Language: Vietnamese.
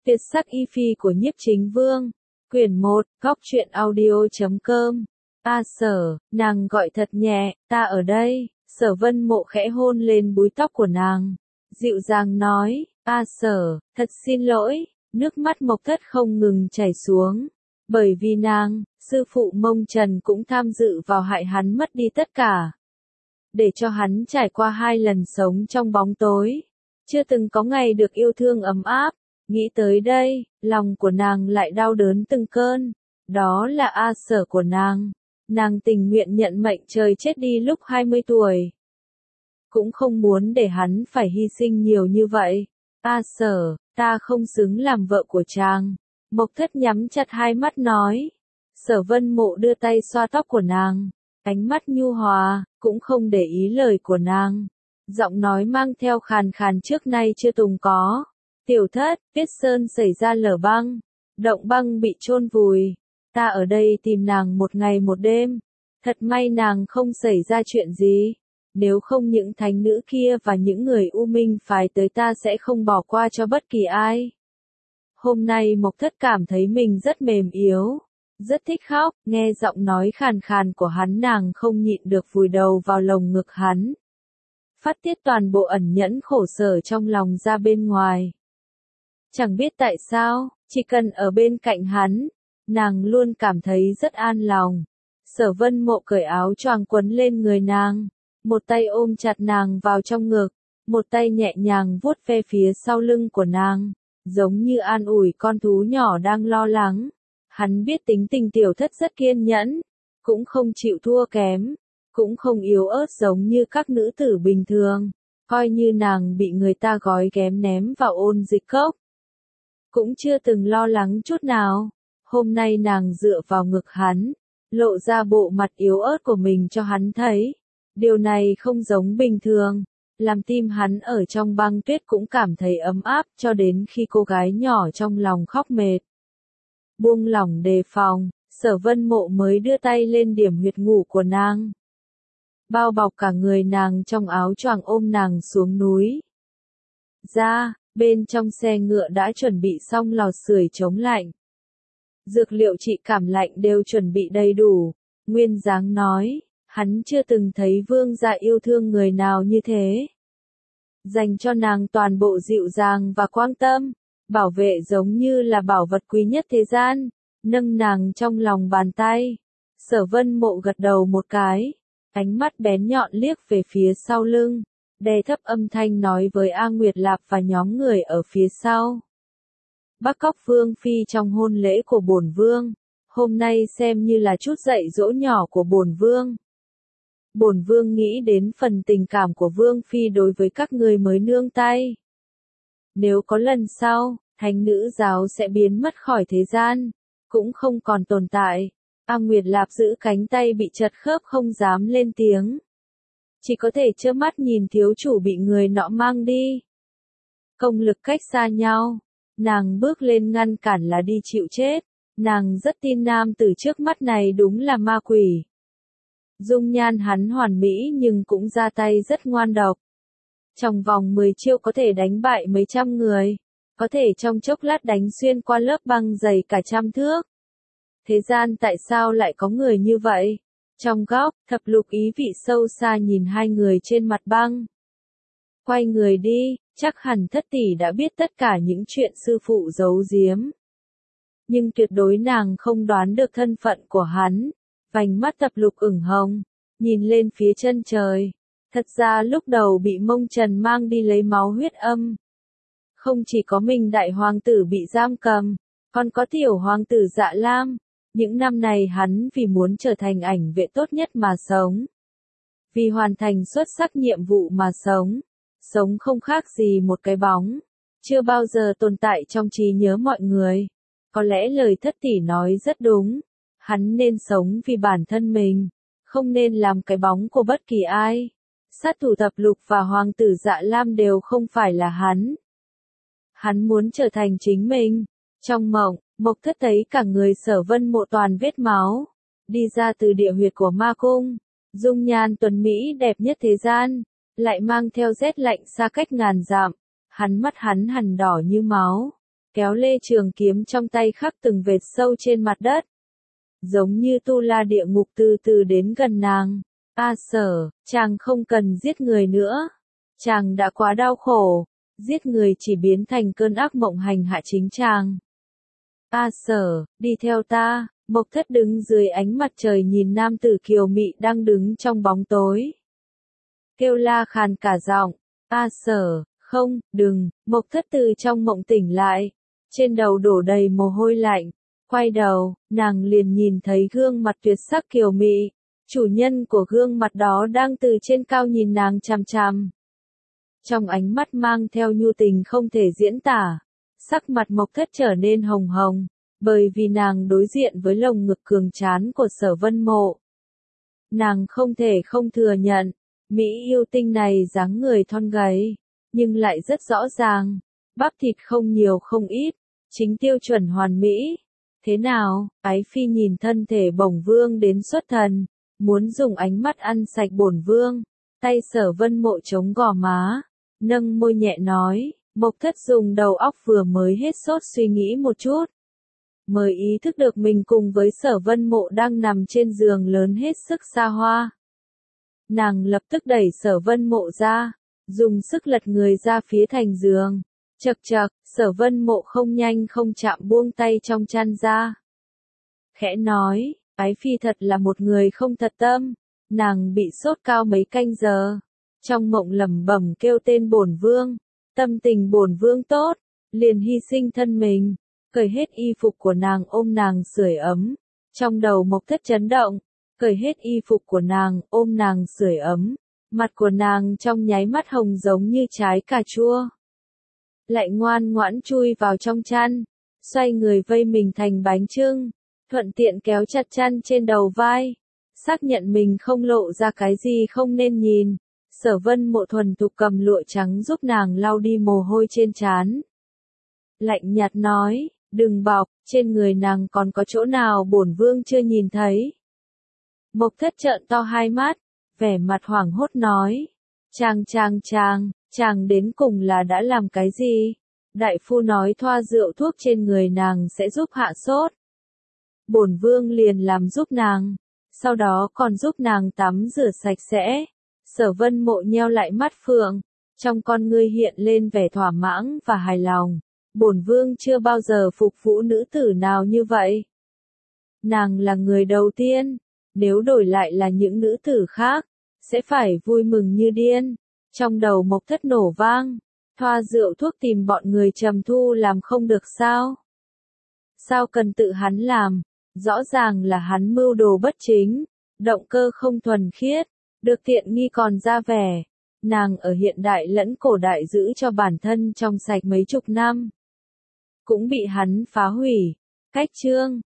Tuyệt sắc y phi của Nhiếp Chính Vương. Quyển 1, Góc truyện audio.com. A Sở, nàng gọi thật nhẹ, ta ở đây. Sở Vân Mộ khẽ hôn lên búi tóc của nàng, dịu dàng nói, A Sở, thật xin lỗi. Nước mắt Mộc Thất không ngừng chảy xuống. Bởi vì nàng, sư phụ Mông Trần cũng tham dự vào hại hắn mất đi tất cả. Để cho hắn trải qua 2 lần sống trong bóng tối. Chưa từng có ngày được yêu thương ấm áp. Nghĩ tới đây, lòng của nàng lại đau đớn từng cơn. Đó là A Sở của nàng. Nàng tình nguyện nhận mệnh trời chết đi lúc 20 tuổi. Cũng không muốn để hắn phải hy sinh nhiều như vậy. A Sở, ta không xứng làm vợ của chàng. Mộc Thất nhắm chặt hai mắt nói. Sở Vân Mộ đưa tay xoa tóc của nàng. Ánh mắt nhu hòa, cũng không để ý lời của nàng. Giọng nói mang theo khàn khàn trước nay chưa từng có. Tiểu Thất, Tuyết Sơn xảy ra lở băng. Động băng bị chôn vùi. Ta ở đây tìm nàng 1 ngày 1 đêm. Thật may nàng không xảy ra chuyện gì. Nếu không những thánh nữ kia và những người U Minh phái tới ta sẽ không bỏ qua cho bất kỳ ai. Hôm nay Mộc Thất cảm thấy mình rất mềm yếu. Rất thích khóc, nghe giọng nói khàn khàn của hắn nàng không nhịn được vùi đầu vào lồng ngực hắn. Phát tiết toàn bộ ẩn nhẫn khổ sở trong lòng ra bên ngoài. Chẳng biết tại sao, chỉ cần ở bên cạnh hắn, nàng luôn cảm thấy rất an lòng. Sở Vân Mộ cởi áo choàng quấn lên người nàng, một tay ôm chặt nàng vào trong ngực, một tay nhẹ nhàng vuốt ve phía sau lưng của nàng, giống như an ủi con thú nhỏ đang lo lắng. Hắn biết tính tình Tiểu Thất rất kiên nhẫn, cũng không chịu thua kém, cũng không yếu ớt giống như các nữ tử bình thường, coi như nàng bị người ta gói ghém ném vào ôn dịch cốc. Cũng chưa từng lo lắng chút nào. Hôm nay nàng dựa vào ngực hắn, lộ ra bộ mặt yếu ớt của mình cho hắn thấy. Điều này không giống bình thường, làm tim hắn ở trong băng tuyết cũng cảm thấy ấm áp cho đến khi cô gái nhỏ trong lòng khóc mệt. Buông lỏng đề phòng, Sở Vân Mộ mới đưa tay lên điểm huyệt ngủ của nàng. Bao bọc cả người nàng trong áo choàng ôm nàng xuống núi. Bên trong xe ngựa đã chuẩn bị xong lò sưởi chống lạnh. Dược liệu trị cảm lạnh đều chuẩn bị đầy đủ. Nguyên Giáng nói, hắn chưa từng thấy vương gia yêu thương người nào như thế. Dành cho nàng toàn bộ dịu dàng và quan tâm, bảo vệ giống như là bảo vật quý nhất thế gian, nâng nàng trong lòng bàn tay. Sở Vân Mộ gật đầu một cái, ánh mắt bén nhọn liếc về phía sau lưng. Đè thấp âm thanh nói với A Nguyệt Lạp và nhóm người ở phía sau. Bắt cóc Vương Phi trong hôn lễ của bổn Vương. Hôm nay xem như là chút dạy dỗ nhỏ của bổn Vương. Bổn Vương nghĩ đến phần tình cảm của Vương Phi đối với các người mới nương tay. Nếu có lần sau, thánh nữ giáo sẽ biến mất khỏi thế gian, cũng không còn tồn tại. A Nguyệt Lạp giữ cánh tay bị chật khớp không dám lên tiếng. Chỉ có thể trơ mắt nhìn thiếu chủ bị người nọ mang đi. Công lực cách xa nhau, nàng bước lên ngăn cản là đi chịu chết. Nàng rất tin nam tử trước mắt này đúng là ma quỷ. Dung nhan hắn hoàn mỹ nhưng cũng ra tay rất ngoan độc. Trong vòng 10 chiêu có thể đánh bại mấy trăm người, có thể trong chốc lát đánh xuyên qua lớp băng dày cả 100 thước. Thế gian tại sao lại có người như vậy? Trong góc, Thập Lục ý vị sâu xa nhìn hai người trên mặt băng. Quay người đi, chắc hẳn Thất tỷ đã biết tất cả những chuyện sư phụ giấu giếm. Nhưng tuyệt đối nàng không đoán được thân phận của hắn. Vành mắt Thập Lục ửng hồng, nhìn lên phía chân trời. Thật ra lúc đầu bị Mông Trần mang đi lấy máu huyết âm. Không chỉ có mình đại hoàng tử bị giam cầm, còn có tiểu hoàng tử Dạ Lam. Những năm này hắn vì muốn trở thành ảnh vệ tốt nhất mà sống. Vì hoàn thành xuất sắc nhiệm vụ mà sống. Sống không khác gì một cái bóng. Chưa bao giờ tồn tại trong trí nhớ mọi người. Có lẽ lời Thất tỷ nói rất đúng. Hắn nên sống vì bản thân mình. Không nên làm cái bóng của bất kỳ ai. Sát thủ Thập Lục và hoàng tử Dạ Lam đều không phải là hắn. Hắn muốn trở thành chính mình. Trong mộng, Mộc Thất thấy cả người Sở Vân Mộ toàn vết máu. Đi ra từ địa huyệt của ma cung. Dung nhan tuấn Mỹ đẹp nhất thế gian. Lại mang theo rét lạnh xa cách ngàn dặm. Mắt hắn hằn đỏ như máu. kéo lê trường kiếm trong tay khắc từng vệt sâu trên mặt đất. Giống như tu la địa ngục từ từ đến gần nàng. A Sở, chàng không cần giết người nữa. Chàng đã quá đau khổ, giết người chỉ biến thành cơn ác mộng hành hạ chính chàng. A Sở, đi theo ta. Mộc Thất đứng dưới ánh mặt trời nhìn nam tử kiều mị đang đứng trong bóng tối. Kêu la khàn cả giọng. A Sở, không, đừng. Mộc Thất từ trong mộng tỉnh lại. Trên đầu đổ đầy mồ hôi lạnh. Quay đầu, nàng liền nhìn thấy gương mặt tuyệt sắc kiều mị. Chủ nhân của gương mặt đó đang từ trên cao nhìn nàng chằm chằm. Trong ánh mắt mang theo nhu tình không thể diễn tả. Sắc mặt Mộc Thất trở nên hồng hồng, bởi vì nàng đối diện với lồng ngực cường tráng của Sở Vân Mộ. Nàng không thể không thừa nhận, Mỹ yêu tinh này dáng người thon gầy, nhưng lại rất rõ ràng, bắp thịt không nhiều không ít, chính tiêu chuẩn hoàn mỹ. Thế nào? Ái Phi nhìn thân thể bổng vương đến xuất thần, muốn dùng ánh mắt ăn sạch bổn vương. Tay Sở Vân Mộ chống gò má, nâng môi nhẹ nói. Mộc Thất dùng đầu óc vừa mới hết sốt suy nghĩ một chút, mới ý thức được mình cùng với Sở Vân Mộ đang nằm trên giường lớn hết sức xa hoa. Nàng lập tức đẩy Sở Vân Mộ ra, dùng sức lật người ra phía thành giường. Chậc chậc, Sở Vân Mộ không nhanh không chậm buông tay trong chăn ra. Khẽ nói, Ái Phi thật là một người không thật tâm. Nàng bị sốt cao mấy canh giờ, trong mộng lẩm bẩm kêu tên bổn vương. Tâm tình bổn vương tốt, liền hy sinh thân mình, cởi hết y phục của nàng ôm nàng sưởi ấm. Trong đầu Mộc Thất chấn động, cởi hết y phục của nàng ôm nàng sưởi ấm. Mặt của nàng trong nháy mắt hồng giống như trái cà chua. Lại ngoan ngoãn chui vào trong chăn, xoay người vây mình thành bánh chưng, thuận tiện kéo chặt chăn trên đầu vai. Xác nhận mình không lộ ra cái gì không nên nhìn. Sở Vân Mộ thuần thục cầm lụa trắng giúp nàng lau đi mồ hôi trên trán. Lạnh nhạt nói, đừng bọc, trên người nàng còn có chỗ nào bổn vương chưa nhìn thấy. Mộc Thất trợn to hai mắt, vẻ mặt hoảng hốt nói, chàng đến cùng là đã làm cái gì? Đại phu nói thoa rượu thuốc trên người nàng sẽ giúp hạ sốt. Bổn vương liền làm giúp nàng, sau đó còn giúp nàng tắm rửa sạch sẽ. Sở Vân Mộ nheo lại mắt phượng, trong con ngươi hiện lên vẻ thỏa mãn và hài lòng. Bổn vương chưa bao giờ phục vụ nữ tử nào như vậy. Nàng là người đầu tiên, nếu đổi lại là những nữ tử khác, sẽ phải vui mừng như điên. Trong đầu Mộc Thất nổ vang, thoa rượu thuốc tìm bọn người Trầm Thu làm không được sao? Sao cần tự hắn làm? Rõ ràng là hắn mưu đồ bất chính, động cơ không thuần khiết. Được tiện nghi còn ra vẻ, nàng ở hiện đại lẫn cổ đại giữ cho bản thân trong sạch mấy chục năm. Cũng bị hắn phá hủy. Cách chương